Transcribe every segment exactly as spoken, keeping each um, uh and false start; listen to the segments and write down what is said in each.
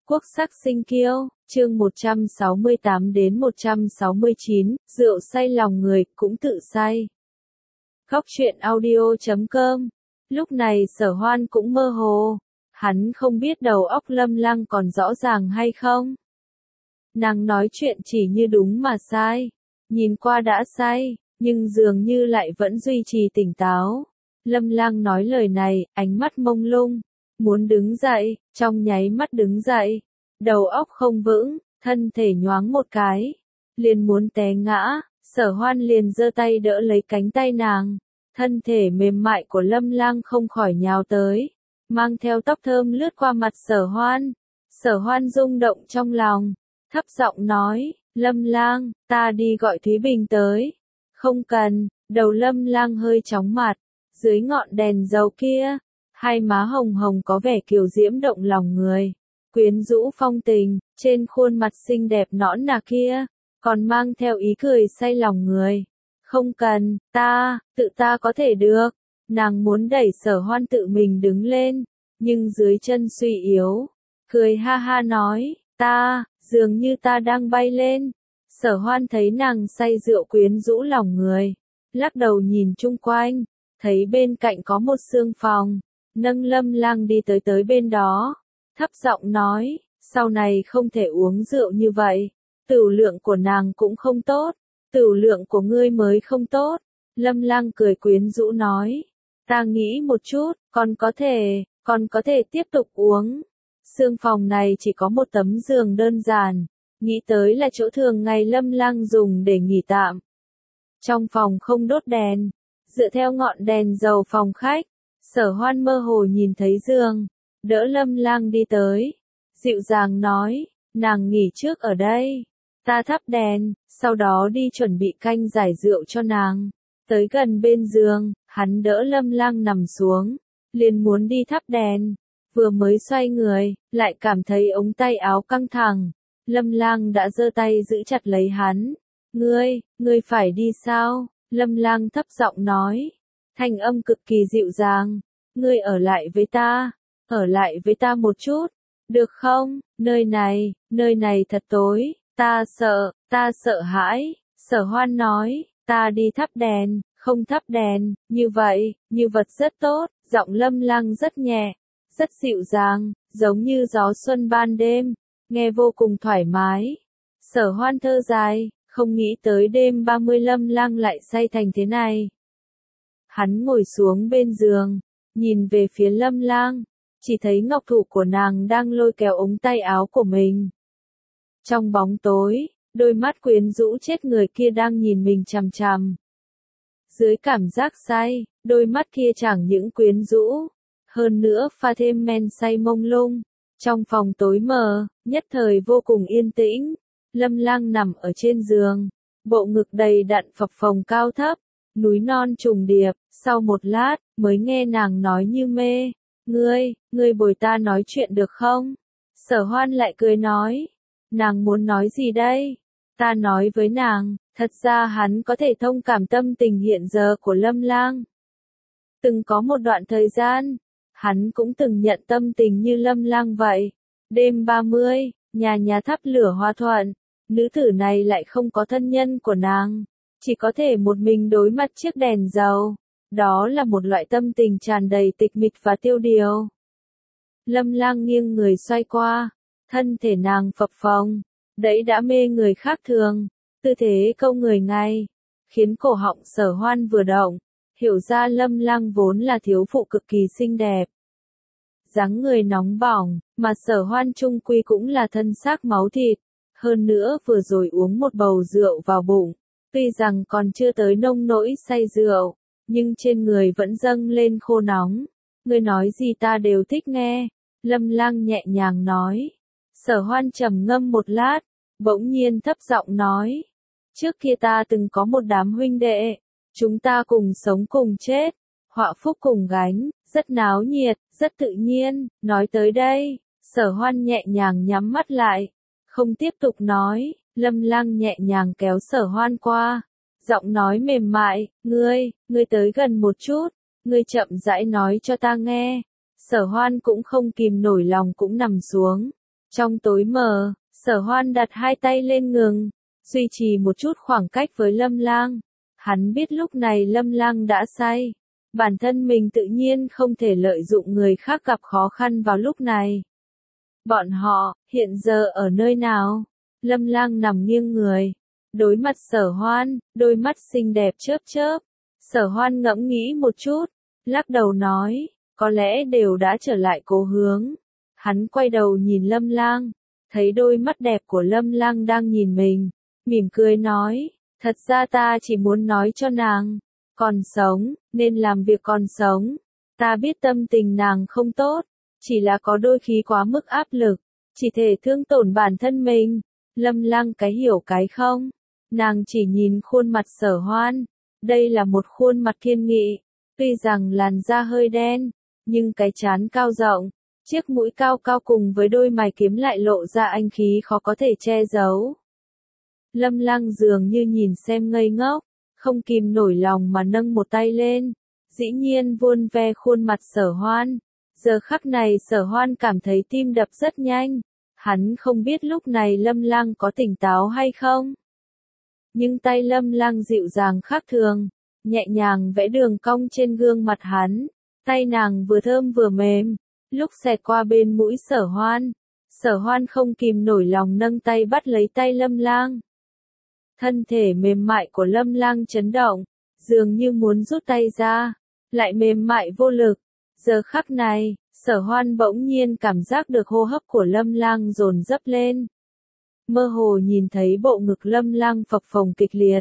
Quốc sắc sinh kiêu, chương một trăm sáu mươi tám đến một trăm sáu mươi chín, rượu say lòng người, cũng tự say. Góc truyện audio chấm com. Lúc này Sở Hoan cũng mơ hồ, hắn không biết đầu óc Lâm Lăng còn rõ ràng hay không. Nàng nói chuyện chỉ như đúng mà sai, nhìn qua đã say, nhưng dường như lại vẫn duy trì tỉnh táo. Lâm Lăng nói lời này, ánh mắt mông lung, muốn đứng dậy, trong nháy mắt đứng dậy, đầu óc không vững, thân thể nhoáng một cái, liền muốn té ngã. Sở Hoan liền giơ tay đỡ lấy cánh tay nàng, thân thể mềm mại của Lâm Lăng không khỏi nhào tới, mang theo tóc thơm lướt qua mặt Sở Hoan. Sở Hoan rung động trong lòng, thấp giọng nói, Lâm Lang, ta đi gọi Thúy Bình tới. Không cần. Đầu Lâm Lang hơi chóng mặt, dưới ngọn đèn dầu kia, hai má hồng hồng có vẻ kiều diễm động lòng người, quyến rũ phong tình, trên khuôn mặt xinh đẹp nõn nà kia, còn mang theo ý cười say lòng người. Không cần, ta, tự ta có thể được. Nàng muốn đẩy Sở Hoan tự mình đứng lên, nhưng dưới chân suy yếu, cười ha ha nói, ta, dường như ta đang bay lên. Sở Hoan thấy nàng say rượu quyến rũ lòng người, lắc đầu nhìn chung quanh, thấy bên cạnh có một sương phòng, nâng Lâm Lang đi tới tới bên đó, thấp giọng nói, sau này không thể uống rượu như vậy, tửu lượng của nàng cũng không tốt, tửu lượng của ngươi mới không tốt. Lâm Lang cười quyến rũ nói, ta nghĩ một chút, còn có thể, còn có thể tiếp tục uống. Sương phòng này chỉ có một tấm giường đơn giản, nghĩ tới là chỗ thường ngày Lâm Lang dùng để nghỉ tạm. Trong phòng không đốt đèn, dựa theo ngọn đèn dầu phòng khách, Sở Hoan mơ hồ nhìn thấy giường, đỡ Lâm Lang đi tới, dịu dàng nói, nàng nghỉ trước ở đây, ta thắp đèn, sau đó đi chuẩn bị canh giải rượu cho nàng. Tới gần bên giường, hắn đỡ Lâm Lang nằm xuống, liền muốn đi thắp đèn, vừa mới xoay người, lại cảm thấy ống tay áo căng thẳng. Lâm Lang đã giơ tay giữ chặt lấy hắn. Ngươi, ngươi phải đi sao? Lâm Lang thấp giọng nói, thanh âm cực kỳ dịu dàng. Ngươi ở lại với ta, ở lại với ta một chút, được không? Nơi này, nơi này thật tối, ta sợ, ta sợ hãi. Sở Hoan nói, ta đi thắp đèn, không thắp đèn, như vậy, như vật rất tốt. Giọng Lâm Lang rất nhẹ, rất dịu dàng, giống như gió xuân ban đêm, nghe vô cùng thoải mái. Sở Hoan thở dài, không nghĩ tới đêm ba mươi Lâm Lang lại say thành thế này. Hắn ngồi xuống bên giường, nhìn về phía Lâm Lang, chỉ thấy ngọc thủ của nàng đang lôi kéo ống tay áo của mình. Trong bóng tối, đôi mắt quyến rũ chết người kia đang nhìn mình chằm chằm. Dưới cảm giác say, đôi mắt kia chẳng những quyến rũ, hơn nữa pha thêm men say mông lung. Trong phòng tối mờ, nhất thời vô cùng yên tĩnh. Lâm Lang nằm ở trên giường, bộ ngực đầy đặn phập phồng cao thấp, núi non trùng điệp. Sau một lát, mới nghe nàng nói như mê, ngươi, ngươi bồi ta nói chuyện được không? Sở Hoan lại cười nói, nàng muốn nói gì đây? Ta nói với nàng, thật ra hắn có thể thông cảm tâm tình hiện giờ của Lâm Lang. Từng có một đoạn thời gian, hắn cũng từng nhận tâm tình như Lâm Lang vậy. Đêm ba mươi, nhà nhà thắp lửa hòa thuận, nữ tử này lại không có thân nhân của nàng, chỉ có thể một mình đối mặt chiếc đèn dầu. Đó là một loại tâm tình tràn đầy tịch mịch và tiêu điều. Lâm Lang nghiêng người xoay qua, thân thể nàng phập phồng, đấy đã mê người khác thường, tư thế câu người ngay, khiến cổ họng Sở Hoan vừa động, hiểu ra Lâm Lang vốn là thiếu phụ cực kỳ xinh đẹp. Dáng người nóng bỏng, mà Sở Hoan chung quy cũng là thân xác máu thịt, hơn nữa vừa rồi uống một bầu rượu vào bụng, tuy rằng còn chưa tới nông nỗi say rượu, nhưng trên người vẫn dâng lên khô nóng. Ngươi nói gì ta đều thích nghe. Lâm Lang nhẹ nhàng nói. Sở Hoan trầm ngâm một lát, bỗng nhiên thấp giọng nói, trước kia ta từng có một đám huynh đệ, chúng ta cùng sống cùng chết, họa phúc cùng gánh, rất náo nhiệt, rất tự nhiên. Nói tới đây, Sở Hoan nhẹ nhàng nhắm mắt lại, không tiếp tục nói. Lâm Lang nhẹ nhàng kéo Sở Hoan qua, giọng nói mềm mại, ngươi, ngươi tới gần một chút, ngươi chậm rãi nói cho ta nghe. Sở Hoan cũng không kìm nổi lòng cũng nằm xuống, Trong tối mờ, Sở Hoan đặt hai tay lên ngực, duy trì một chút khoảng cách với Lâm Lang. Hắn biết lúc này Lâm Lang đã say. Bản thân mình tự nhiên không thể lợi dụng người khác gặp khó khăn vào lúc này. Bọn họ, hiện giờ ở nơi nào? Lâm Lang nằm nghiêng người. Đối mặt Sở Hoan, đôi mắt xinh đẹp chớp chớp. Sở Hoan ngẫm nghĩ một chút, lắc đầu nói, có lẽ đều đã trở lại cố hướng. Hắn quay đầu nhìn Lâm Lang, thấy đôi mắt đẹp của Lâm Lang đang nhìn mình, mỉm cười nói, thật ra ta chỉ muốn nói cho nàng, còn sống, nên làm việc còn sống. Ta biết tâm tình nàng không tốt, chỉ là có đôi khi quá mức áp lực, chỉ thể thương tổn bản thân mình. Lâm Lang cái hiểu cái không, nàng chỉ nhìn khuôn mặt Sở Hoan, đây là một khuôn mặt kiên nghị, tuy rằng làn da hơi đen, nhưng cái trán cao rộng, chiếc mũi cao cao cùng với đôi mày kiếm lại lộ ra anh khí khó có thể che giấu. Lâm Lang dường như nhìn xem ngây ngốc, không kìm nổi lòng mà nâng một tay lên, dĩ nhiên vuốt ve khuôn mặt Sở Hoan. Giờ khắc này Sở Hoan cảm thấy tim đập rất nhanh, hắn không biết lúc này Lâm Lang có tỉnh táo hay không. Nhưng tay Lâm Lang dịu dàng khác thường, nhẹ nhàng vẽ đường cong trên gương mặt hắn, tay nàng vừa thơm vừa mềm, lúc xẹt qua bên mũi Sở Hoan. Sở Hoan không kìm nổi lòng nâng tay bắt lấy tay Lâm Lang. Thân thể mềm mại của Lâm Lang chấn động, dường như muốn rút tay ra, lại mềm mại vô lực. Giờ khắc này, Sở Hoan bỗng nhiên cảm giác được hô hấp của Lâm Lang dồn dập lên. Mơ hồ nhìn thấy bộ ngực Lâm Lang phập phồng kịch liệt.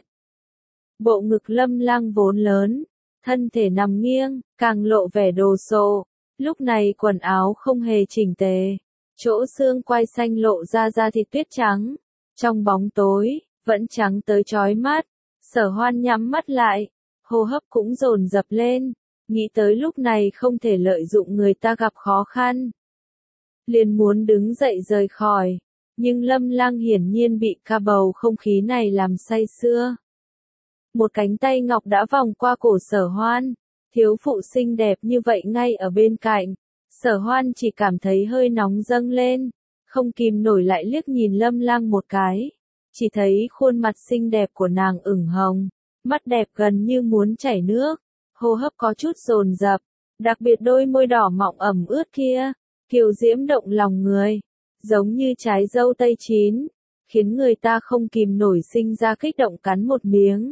Bộ ngực Lâm Lang vốn lớn, thân thể nằm nghiêng, càng lộ vẻ đồ sộ. Lúc này quần áo không hề chỉnh tề, chỗ xương quai xanh lộ ra da thịt tuyết trắng. Trong bóng tối, vẫn trắng tới chói mắt. Sở Hoan nhắm mắt lại, hô hấp cũng dồn dập lên, nghĩ tới lúc này không thể lợi dụng người ta gặp khó khăn. Liền muốn đứng dậy rời khỏi, nhưng Lâm Lang hiển nhiên bị ca bầu không khí này làm say sưa. Một cánh tay ngọc đã vòng qua cổ Sở Hoan, thiếu phụ xinh đẹp như vậy ngay ở bên cạnh. Sở Hoan chỉ cảm thấy hơi nóng dâng lên, không kìm nổi lại liếc nhìn Lâm Lang một cái. Chỉ thấy khuôn mặt xinh đẹp của nàng ửng hồng, mắt đẹp gần như muốn chảy nước, hô hấp có chút dồn dập, đặc biệt đôi môi đỏ mọng ẩm ướt kia, kiều diễm động lòng người, giống như trái dâu tây chín, khiến người ta không kìm nổi sinh ra kích động cắn một miếng.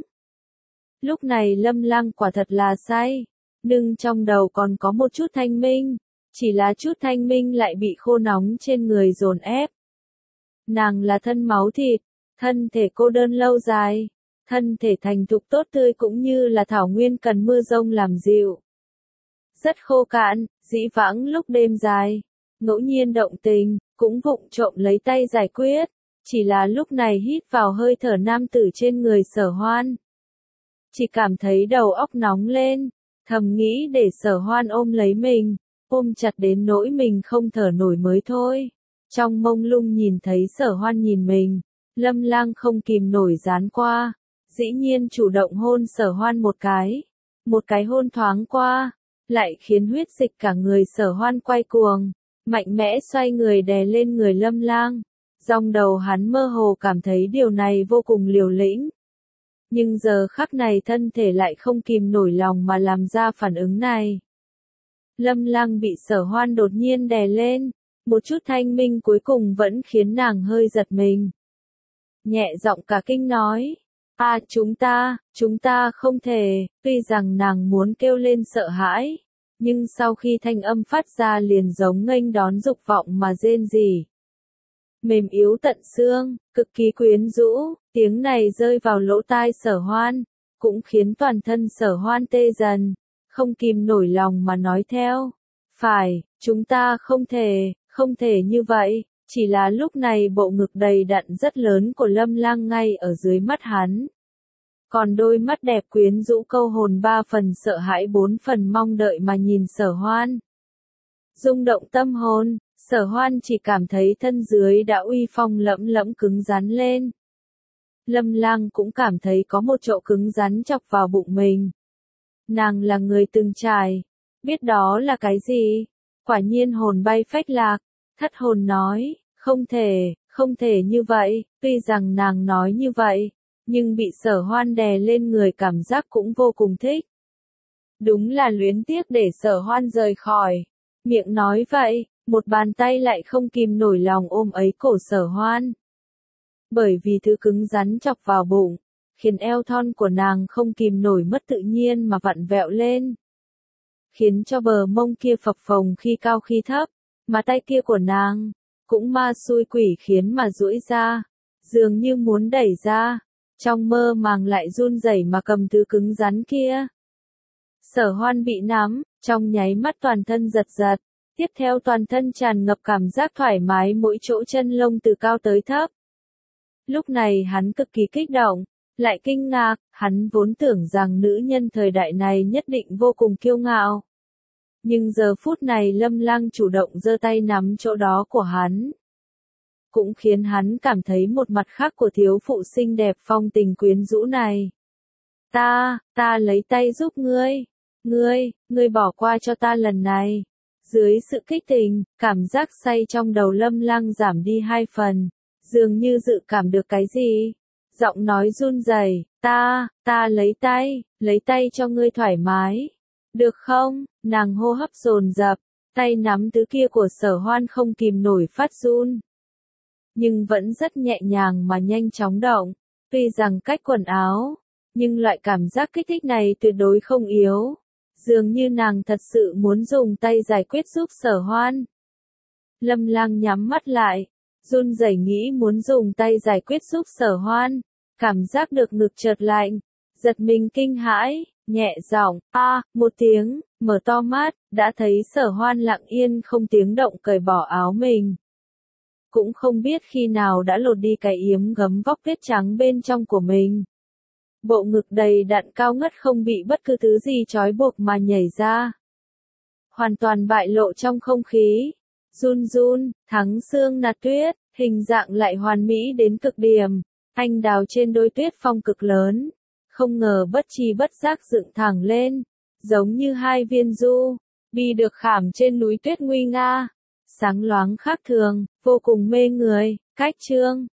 Lúc này Lâm Lang quả thật là say, nhưng trong đầu còn có một chút thanh minh, chỉ là chút thanh minh lại bị khô nóng trên người dồn ép. Nàng là thân máu thịt, thân thể cô đơn lâu dài, thân thể thành thục tốt tươi cũng như là thảo nguyên cần mưa rông làm dịu. Rất khô cạn, dĩ vãng lúc đêm dài, ngẫu nhiên động tình, cũng vụng trộm lấy tay giải quyết, chỉ là lúc này hít vào hơi thở nam tử trên người Sở Hoan. Chỉ cảm thấy đầu óc nóng lên, thầm nghĩ để Sở Hoan ôm lấy mình, ôm chặt đến nỗi mình không thở nổi mới thôi. Trong mông lung nhìn thấy Sở Hoan nhìn mình, Lâm Lang không kìm nổi dán qua, dĩ nhiên chủ động hôn Sở Hoan một cái. Một cái hôn thoáng qua, lại khiến huyết dịch cả người Sở Hoan quay cuồng, mạnh mẽ xoay người đè lên người Lâm Lang. Dòng đầu hắn mơ hồ cảm thấy điều này vô cùng liều lĩnh. Nhưng giờ khắc này thân thể lại không kìm nổi lòng mà làm ra phản ứng này. Lâm Lang bị Sở Hoan đột nhiên đè lên, một chút thanh minh cuối cùng vẫn khiến nàng hơi giật mình. Nhẹ giọng cả kinh nói, à chúng ta, chúng ta không thể, tuy rằng nàng muốn kêu lên sợ hãi, nhưng sau khi thanh âm phát ra liền giống nghênh đón dục vọng mà rên rỉ. Mềm yếu tận xương, cực kỳ quyến rũ, tiếng này rơi vào lỗ tai Sở Hoan, cũng khiến toàn thân Sở Hoan tê dần, không kìm nổi lòng mà nói theo. Phải, chúng ta không thể, không thể như vậy, chỉ là lúc này bộ ngực đầy đặn rất lớn của Lâm Lang ngay ở dưới mắt hắn. Còn đôi mắt đẹp quyến rũ câu hồn ba phần sợ hãi bốn phần mong đợi mà nhìn Sở Hoan. Rung động tâm hồn, Sở Hoan chỉ cảm thấy thân dưới đã uy phong lẫm lẫm cứng rắn lên. Lâm Lang cũng cảm thấy có một chỗ cứng rắn chọc vào bụng mình. Nàng là người từng trải, biết đó là cái gì. Quả nhiên hồn bay phách lạc, thất hồn nói, Không thể, không thể như vậy, tuy rằng nàng nói như vậy, nhưng bị Sở Hoan đè lên người cảm giác cũng vô cùng thích. Đúng là luyến tiếc để Sở Hoan rời khỏi. Miệng nói vậy, một bàn tay lại không kìm nổi lòng ôm ấy cổ Sở Hoan. Bởi vì thứ cứng rắn chọc vào bụng, khiến eo thon của nàng không kìm nổi mất tự nhiên mà vặn vẹo lên. Khiến cho bờ mông kia phập phồng khi cao khi thấp, mà tay kia của nàng, cũng ma xui quỷ khiến mà duỗi ra, dường như muốn đẩy ra, trong mơ màng lại run rẩy mà cầm thứ cứng rắn kia. Sở Hoan bị nắm, trong nháy mắt toàn thân giật giật, tiếp theo toàn thân tràn ngập cảm giác thoải mái mỗi chỗ chân lông từ cao tới thấp. Lúc này hắn cực kỳ kích động, lại kinh ngạc, hắn vốn tưởng rằng nữ nhân thời đại này nhất định vô cùng kiêu ngạo. Nhưng giờ phút này Lâm Lăng chủ động giơ tay nắm chỗ đó của hắn. Cũng khiến hắn cảm thấy một mặt khác của thiếu phụ xinh đẹp phong tình quyến rũ này. Ta, ta lấy tay giúp ngươi. Ngươi, ngươi bỏ qua cho ta lần này. Dưới sự kích tình, cảm giác say trong đầu Lâm Lăng giảm đi hai phần. Dường như dự cảm được cái gì. Giọng nói run rẩy, ta, ta lấy tay, lấy tay cho ngươi thoải mái. Được không? Nàng hô hấp dồn dập, tay nắm thứ kia của Sở Hoan không kìm nổi phát run. Nhưng vẫn rất nhẹ nhàng mà nhanh chóng động, tuy rằng cách quần áo, nhưng loại cảm giác kích thích này tuyệt đối không yếu. Dường như nàng thật sự muốn dùng tay giải quyết giúp Sở Hoan. Lâm Lang nhắm mắt lại, run rẩy nghĩ muốn dùng tay giải quyết giúp Sở Hoan, cảm giác được ngực chợt lạnh, giật mình kinh hãi, nhẹ giọng, a, một tiếng, mở to mắt, đã thấy Sở Hoan lặng yên không tiếng động cởi bỏ áo mình. Cũng không biết khi nào đã lột đi cái yếm gấm vóc tuyết trắng bên trong của mình. Bộ ngực đầy đặn cao ngất không bị bất cứ thứ gì trói buộc mà nhảy ra. Hoàn toàn bại lộ trong không khí. Run run, thắng xương nạt tuyết, hình dạng lại hoàn mỹ đến cực điểm. Anh đào trên đôi tuyết phong cực lớn. Không ngờ bất chi bất giác dựng thẳng lên. Giống như hai viên du, bi được khảm trên núi tuyết nguy nga. Sáng loáng khác thường, vô cùng mê người. Cách chương